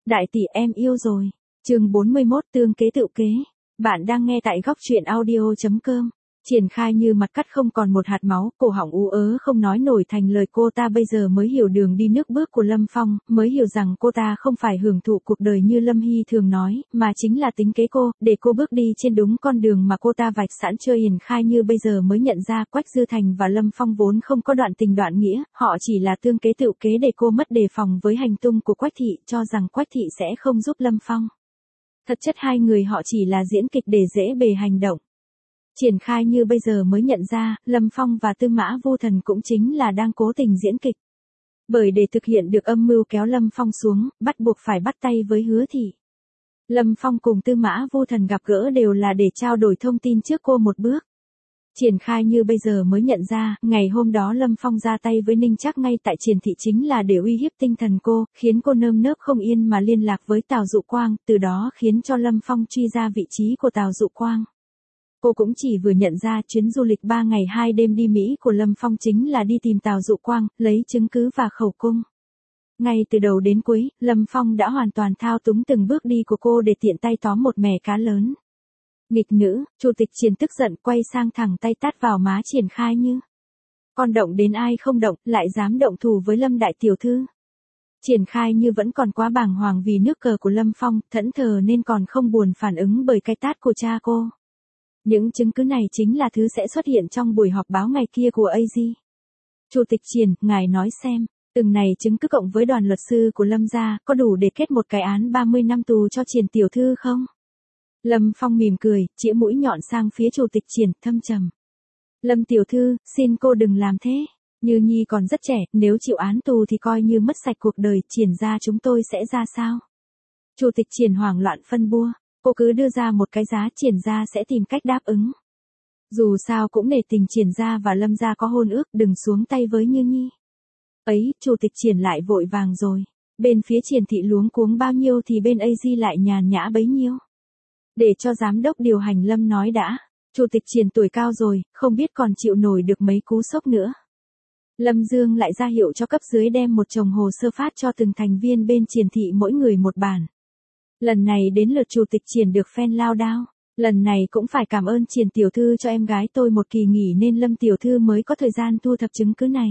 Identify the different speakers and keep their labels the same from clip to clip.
Speaker 1: Đại tỷ em yêu rồi. Chương 41 tương kế tự kế. Bạn đang nghe tại góc truyện audio.com. Triển Khai như mặt cắt không còn một hạt máu, cổ họng ú ớ không nói nổi thành lời. Cô ta bây giờ mới hiểu đường đi nước bước của Lâm Phong, mới hiểu rằng cô ta không phải hưởng thụ cuộc đời như Lâm Hy thường nói, mà chính là tính kế cô, để cô bước đi trên đúng con đường mà cô ta vạch sẵn cho. Triển Khai như bây giờ mới nhận ra Quách Dư Thành và Lâm Phong vốn không có đoạn tình đoạn nghĩa, họ chỉ là tương kế tự kế để cô mất đề phòng với hành tung của Quách Thị, cho rằng Quách Thị sẽ không giúp Lâm Phong. Thật chất hai người họ chỉ là diễn kịch để dễ bề hành động. Triển Khai như bây giờ mới nhận ra, Lâm Phong và Tư Mã Vô Thần cũng chính là đang cố tình diễn kịch. Bởi để thực hiện được âm mưu kéo Lâm Phong xuống, bắt buộc phải bắt tay với Hứa Thị. Lâm Phong cùng Tư Mã Vô Thần gặp gỡ đều là để trao đổi thông tin trước cô một bước. Triển Khai như bây giờ mới nhận ra, ngày hôm đó Lâm Phong ra tay với Ninh Trác ngay tại Triển Thị chính là để uy hiếp tinh thần cô, khiến cô nơm nớp không yên mà liên lạc với Tào Dụ Quang, từ đó khiến cho Lâm Phong truy ra vị trí của Tào Dụ Quang. Cô cũng chỉ vừa nhận ra chuyến du lịch 3 ngày 2 đêm đi Mỹ của Lâm Phong chính là đi tìm Tào Dụ Quang, lấy chứng cứ và khẩu cung. Ngay từ đầu đến cuối, Lâm Phong đã hoàn toàn thao túng từng bước đi của cô để tiện tay tóm một mẻ cá lớn. Nghịch nữ, Chủ tịch Triển tức giận quay sang thẳng tay tát vào má Triển Khai như. Con động đến ai không động, lại dám động thủ với Lâm đại tiểu thư. Triển Khai như vẫn còn quá bàng hoàng vì nước cờ của Lâm Phong, thẫn thờ nên còn không buồn phản ứng bởi cái tát của cha cô. Những chứng cứ này chính là thứ sẽ xuất hiện trong buổi họp báo ngày kia của AZ. Chủ tịch Triển, ngài nói xem, từng này chứng cứ cộng với đoàn luật sư của Lâm gia có đủ để kết một cái án 30 năm tù cho Triển tiểu thư không? Lâm Phong mỉm cười, chĩa mũi nhọn sang phía Chủ tịch Triển, thâm trầm. Lâm tiểu thư, xin cô đừng làm thế. Như Nhi còn rất trẻ, nếu chịu án tù thì coi như mất sạch cuộc đời, Triển gia chúng tôi sẽ ra sao? Chủ tịch Triển hoảng loạn phân bua. Cô cứ đưa ra một cái giá, Triển gia sẽ tìm cách đáp ứng. Dù sao cũng nể tình Triển gia và Lâm gia có hôn ước, đừng xuống tay với Như Nhi. Ấy, Chủ tịch Triển lại vội vàng rồi. Bên phía Triển Thị luống cuống bao nhiêu thì bên AZ lại nhàn nhã bấy nhiêu. Để cho giám đốc điều hành Lâm nói đã. Chủ tịch Triển tuổi cao rồi, không biết còn chịu nổi được mấy cú sốc nữa. Lâm Dương lại ra hiệu cho cấp dưới đem một chồng hồ sơ phát cho từng thành viên bên Triển Thị mỗi người một bản. Lần này đến lượt Chủ tịch Triển được phen lao đao. Lần này cũng phải cảm ơn Triển tiểu thư cho em gái tôi một kỳ nghỉ nên Lâm tiểu thư mới có thời gian thu thập chứng cứ này.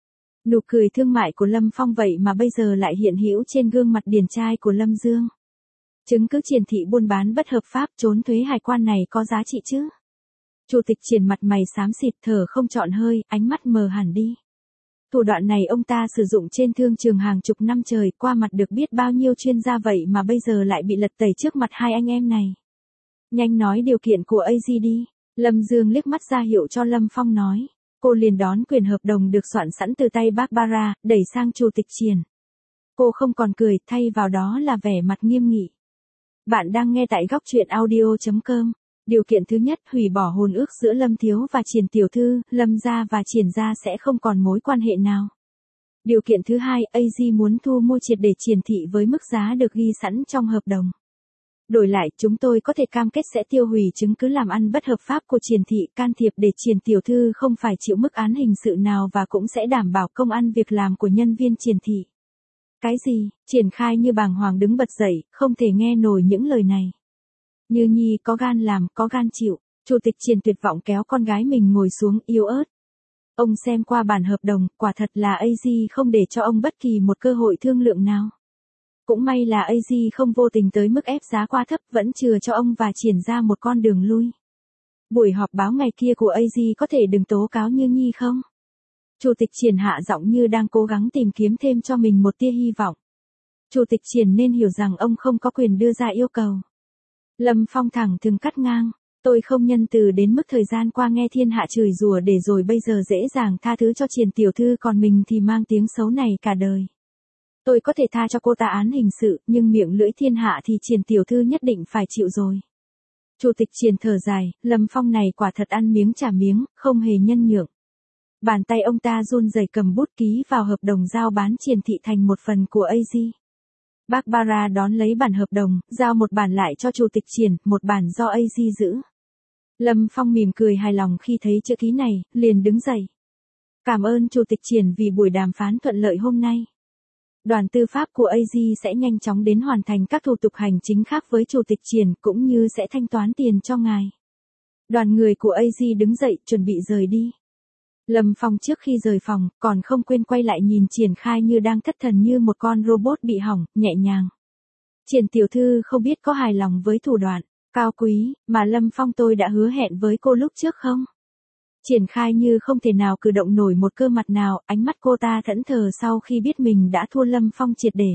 Speaker 1: Nụ cười thương mại của Lâm Phong vậy mà bây giờ lại hiện hữu trên gương mặt điển trai của Lâm Dương. Chứng cứ Triển Thị buôn bán bất hợp pháp trốn thuế hải quan này có giá trị chứ? Chủ tịch Triển mặt mày xám xịt thở không trọn hơi, ánh mắt mờ hẳn đi. Thủ đoạn này ông ta sử dụng trên thương trường hàng chục năm trời, qua mặt được biết bao nhiêu chuyên gia vậy mà bây giờ lại bị lật tẩy trước mặt hai anh em này. Nhanh nói điều kiện của AZ đi. Lâm Dương liếc mắt ra hiệu cho Lâm Phong nói. Cô liền đón quyền hợp đồng được soạn sẵn từ tay Barbara, đẩy sang Chủ tịch Triển. Cô không còn cười, thay vào đó là vẻ mặt nghiêm nghị. Bạn đang nghe tại góc truyện audio.com. Điều kiện thứ nhất, hủy bỏ hôn ước giữa Lâm thiếu và Triển tiểu thư, Lâm gia và Triển gia sẽ không còn mối quan hệ nào. Điều kiện thứ hai, AZ muốn thu mua triệt để Triển Thị với mức giá được ghi sẵn trong hợp đồng. Đổi lại, chúng tôi có thể cam kết sẽ tiêu hủy chứng cứ làm ăn bất hợp pháp của Triển Thị, can thiệp để Triển tiểu thư không phải chịu mức án hình sự nào và cũng sẽ đảm bảo công ăn việc làm của nhân viên Triển Thị. Cái gì? Triển Khai như bàng hoàng đứng bật dậy, không thể nghe nổi những lời này. Như Nhi có gan làm, có gan chịu. Chủ tịch Triển tuyệt vọng kéo con gái mình ngồi xuống, yếu ớt. Ông xem qua bản hợp đồng, quả thật là AZ không để cho ông bất kỳ một cơ hội thương lượng nào. Cũng may là AZ không vô tình tới mức ép giá quá thấp, vẫn chừa cho ông và Triển ra một con đường lui. Buổi họp báo ngày kia của AZ có thể đừng tố cáo Như Nhi không? Chủ tịch Triển hạ giọng như đang cố gắng tìm kiếm thêm cho mình một tia hy vọng. Chủ tịch Triển nên hiểu rằng ông không có quyền đưa ra yêu cầu. Lâm Phong thẳng thừng cắt ngang. Tôi không nhân từ đến mức thời gian qua nghe thiên hạ chửi rủa để rồi bây giờ dễ dàng tha thứ cho Triển tiểu thư, còn mình thì mang tiếng xấu này cả đời. Tôi có thể tha cho cô ta án hình sự, nhưng miệng lưỡi thiên hạ thì Triển tiểu thư nhất định phải chịu rồi. Chủ tịch Triển thở dài, Lâm Phong này quả thật ăn miếng trả miếng, không hề nhân nhượng. Bàn tay ông ta run rẩy cầm bút ký vào hợp đồng giao bán Triển Thị thành một phần của AZ. Barbara đón lấy bản hợp đồng, giao một bản lại cho Chủ tịch Triển, một bản do AZ giữ. Lâm Phong mỉm cười hài lòng khi thấy chữ ký này, liền đứng dậy. Cảm ơn Chủ tịch Triển vì buổi đàm phán thuận lợi hôm nay. Đoàn tư pháp của AZ sẽ nhanh chóng đến hoàn thành các thủ tục hành chính khác với chủ tịch Triển cũng như sẽ thanh toán tiền cho ngài. Đoàn người của AZ đứng dậy chuẩn bị rời đi. Lâm Phong trước khi rời phòng còn không quên quay lại nhìn Triển Khai Như đang thất thần như một con robot bị hỏng, nhẹ nhàng. Triển tiểu thư không biết có hài lòng với thủ đoạn cao quý mà Lâm Phong tôi đã hứa hẹn với cô lúc trước không? Triển Khai Như không thể nào cử động nổi một cơ mặt nào, ánh mắt cô ta thẫn thờ sau khi biết mình đã thua Lâm Phong triệt để.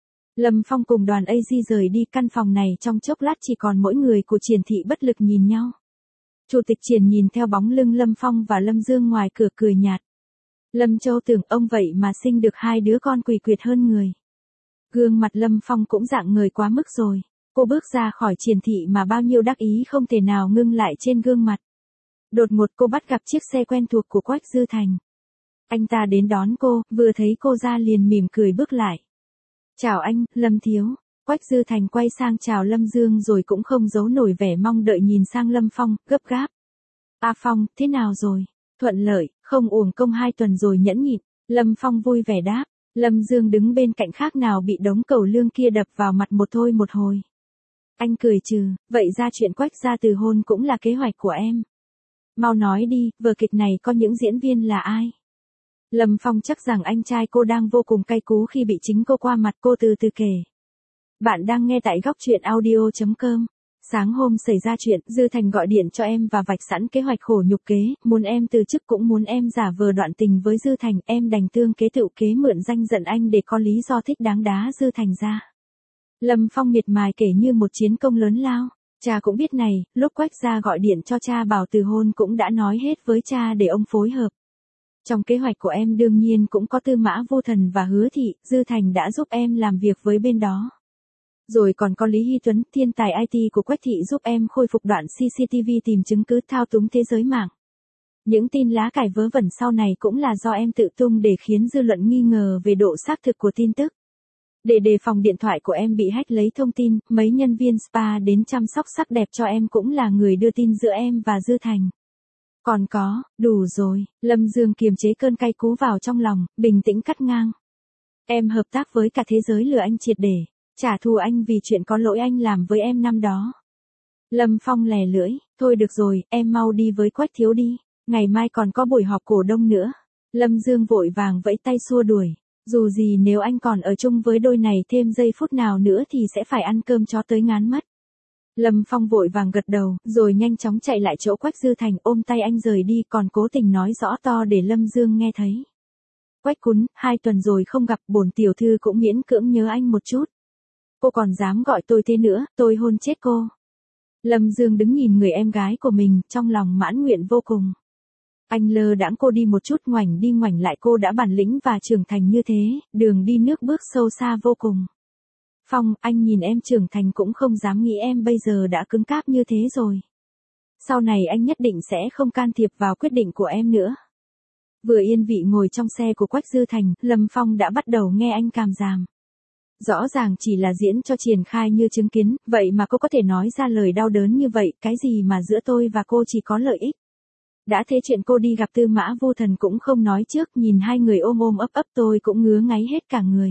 Speaker 1: Lâm Phong cùng đoàn AZ rời đi căn phòng này trong chốc lát chỉ còn mỗi người của Triển thị bất lực nhìn nhau. Chủ tịch Triển nhìn theo bóng lưng Lâm Phong và Lâm Dương ngoài cửa cười nhạt. Lâm Châu tưởng ông vậy mà sinh được hai đứa con quỷ quyệt hơn người. Gương mặt Lâm Phong cũng rạng ngời quá mức rồi. Cô bước ra khỏi Triển thị mà bao nhiêu đắc ý không thể nào ngưng lại trên gương mặt. Đột ngột cô bắt gặp chiếc xe quen thuộc của Quách Dư Thành. Anh ta đến đón cô, vừa thấy cô ra liền mỉm cười bước lại. Chào anh, Lâm thiếu. Quách Dư Thành quay sang chào Lâm Dương rồi cũng không giấu nổi vẻ mong đợi nhìn sang Lâm Phong, gấp gáp. A Phong, thế nào rồi? Thuận lợi, không uổng công 2 tuần rồi nhẫn nhịn. Lâm Phong vui vẻ đáp. Lâm Dương đứng bên cạnh khác nào bị đống cẩu lương kia đập vào mặt một thôi một hồi. Anh cười trừ, vậy ra chuyện Quách gia từ hôn cũng là kế hoạch của em. Mau nói đi, vở kịch này có những diễn viên là ai? Lâm Phong chắc rằng anh trai cô đang vô cùng cay cú khi bị chính cô qua mặt, cô từ từ kể. Bạn đang nghe tại góc truyện audio.com. Sáng hôm xảy ra chuyện, Dư Thành gọi điện cho em và vạch sẵn kế hoạch khổ nhục kế, muốn em từ chức cũng muốn em giả vờ đoạn tình với Dư Thành, em đành tương kế tựu kế mượn danh giận anh để có lý do thích đáng đá Dư Thành ra. Lâm Phong miệt mài kể như một chiến công lớn lao. Cha cũng biết này, lúc Quách gia gọi điện cho cha bảo từ hôn cũng đã nói hết với cha để ông phối hợp. Trong kế hoạch của em đương nhiên cũng có Tư Mã Vô Thần và Hứa Thị, Dư Thành đã giúp em làm việc với bên đó. Rồi còn có Lý Hy Tuấn, thiên tài IT của Quách Thị giúp em khôi phục đoạn CCTV tìm chứng cứ thao túng thế giới mạng. Những tin lá cải vớ vẩn sau này cũng là do em tự tung để khiến dư luận nghi ngờ về độ xác thực của tin tức. Để đề phòng điện thoại của em bị hack lấy thông tin, mấy nhân viên spa đến chăm sóc sắc đẹp cho em cũng là người đưa tin giữa em và Dư Thành. Còn có, đủ rồi, Lâm Dương kiềm chế cơn cay cú vào trong lòng, bình tĩnh cắt ngang. Em hợp tác với cả thế giới lừa anh triệt để, trả thù anh vì chuyện có lỗi anh làm với em năm đó. Lâm Phong lè lưỡi, thôi được rồi, em mau đi với Quách thiếu đi, ngày mai còn có buổi họp cổ đông nữa. Lâm Dương vội vàng vẫy tay xua đuổi. Dù gì nếu anh còn ở chung với đôi này thêm giây phút nào nữa thì sẽ phải ăn cơm chó tới ngán mất. Lâm Phong vội vàng gật đầu, rồi nhanh chóng chạy lại chỗ Quách Dư Thành ôm tay anh rời đi còn cố tình nói rõ to để Lâm Dương nghe thấy. Quách Cún, 2 tuần rồi không gặp, bổn tiểu thư cũng miễn cưỡng nhớ anh một chút. Cô còn dám gọi tôi thế nữa, tôi hôn chết cô. Lâm Dương đứng nhìn người em gái của mình, trong lòng mãn nguyện vô cùng. Anh lơ đãng cô đi một chút ngoảnh đi ngoảnh lại cô đã bản lĩnh và trưởng thành như thế, đường đi nước bước sâu xa vô cùng. Phong, anh nhìn em trưởng thành cũng không dám nghĩ em bây giờ đã cứng cáp như thế rồi. Sau này anh nhất định sẽ không can thiệp vào quyết định của em nữa. Vừa yên vị ngồi trong xe của Quách Dư Thành, Lâm Phong đã bắt đầu nghe anh càm ràm. Rõ ràng chỉ là diễn cho Triển Khai Như chứng kiến, vậy mà cô có thể nói ra lời đau đớn như vậy, cái gì mà giữa tôi và cô chỉ có lợi ích. Đã thế chuyện cô đi gặp Tư Mã Vô Thần cũng không nói trước, nhìn hai người ôm ôm ấp ấp tôi cũng ngứa ngáy hết cả người.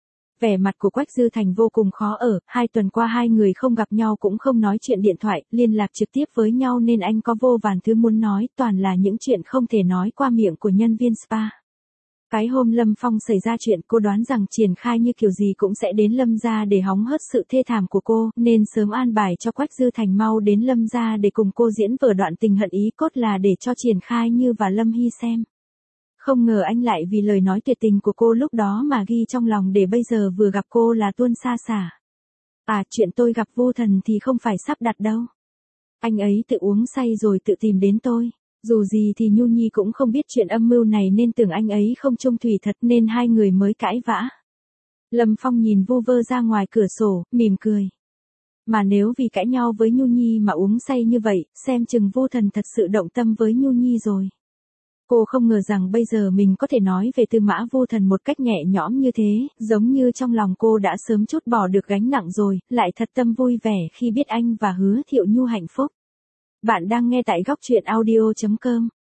Speaker 1: Vẻ mặt của Quách Dư Thành vô cùng khó ở, 2 tuần qua hai người không gặp nhau cũng không nói chuyện điện thoại, liên lạc trực tiếp với nhau nên anh có vô vàn thứ muốn nói, toàn là những chuyện không thể nói qua miệng của nhân viên spa. Cái hôm Lâm Phong xảy ra chuyện cô đoán rằng Triển Khai Như kiểu gì cũng sẽ đến Lâm gia để hóng hớt sự thê thảm của cô, nên sớm an bài cho Quách Dư Thành mau đến Lâm gia để cùng cô diễn vở đoạn tình hận ý cốt là để cho Triển Khai Như và Lâm Hy xem. Không ngờ anh lại vì lời nói tuyệt tình của cô lúc đó mà ghi trong lòng để bây giờ vừa gặp cô là tuôn xa xả. À, chuyện tôi gặp Vô Thần thì không phải sắp đặt đâu. Anh ấy tự uống say rồi tự tìm đến tôi. Dù gì thì Nhu Nhi cũng không biết chuyện âm mưu này nên tưởng anh ấy không trung thủy thật nên hai người mới cãi vã. Lâm Phong nhìn vu vơ ra ngoài cửa sổ, mỉm cười. Mà nếu vì cãi nhau với Nhu Nhi mà uống say như vậy, xem chừng Vô Thần thật sự động tâm với Nhu Nhi rồi. Cô không ngờ rằng bây giờ mình có thể nói về Tư Mã Vô Thần một cách nhẹ nhõm như thế, giống như trong lòng cô đã sớm trút bỏ được gánh nặng rồi, lại thật tâm vui vẻ khi biết anh và Hứa Thiệu Nhu hạnh phúc. Bạn đang nghe tại góc truyện audio.com.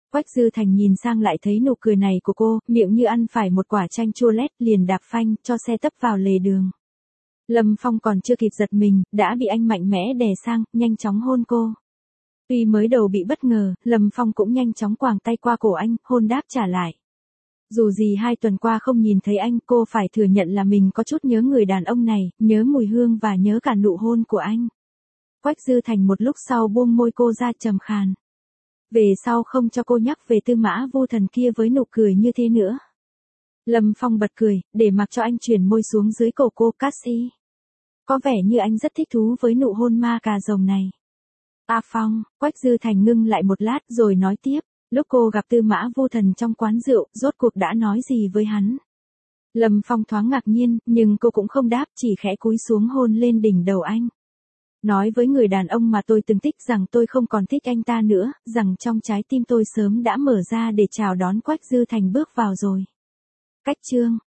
Speaker 1: Quách Dư Thành nhìn sang lại thấy nụ cười này của cô, miệng như ăn phải một quả chanh chua lét, liền đạp phanh, cho xe tấp vào lề đường. Lâm Phong còn chưa kịp giật mình, đã bị anh mạnh mẽ đè sang, nhanh chóng hôn cô. Tuy mới đầu bị bất ngờ, Lâm Phong cũng nhanh chóng quàng tay qua cổ anh, hôn đáp trả lại. Dù gì 2 tuần qua không nhìn thấy anh, cô phải thừa nhận là mình có chút nhớ người đàn ông này, nhớ mùi hương và nhớ cả nụ hôn của anh. Quách Dư Thành một lúc sau buông môi cô ra trầm khàn. Về sau không cho cô nhắc về Tư Mã Vô Thần kia với nụ cười như thế nữa. Lâm Phong bật cười, để mặc cho anh chuyển môi xuống dưới cổ cô. Cassie. Có vẻ như anh rất thích thú với nụ hôn ma cà rồng này. A Phong, Quách Dư Thành ngưng lại một lát rồi nói tiếp, lúc cô gặp Tư Mã Vô Thần trong quán rượu, rốt cuộc đã nói gì với hắn? Lâm Phong thoáng ngạc nhiên, nhưng cô cũng không đáp, chỉ khẽ cúi xuống hôn lên đỉnh đầu anh. Nói với người đàn ông mà tôi từng thích rằng tôi không còn thích anh ta nữa, rằng trong trái tim tôi sớm đã mở ra để chào đón Quách Dư Thành bước vào rồi. Cách chương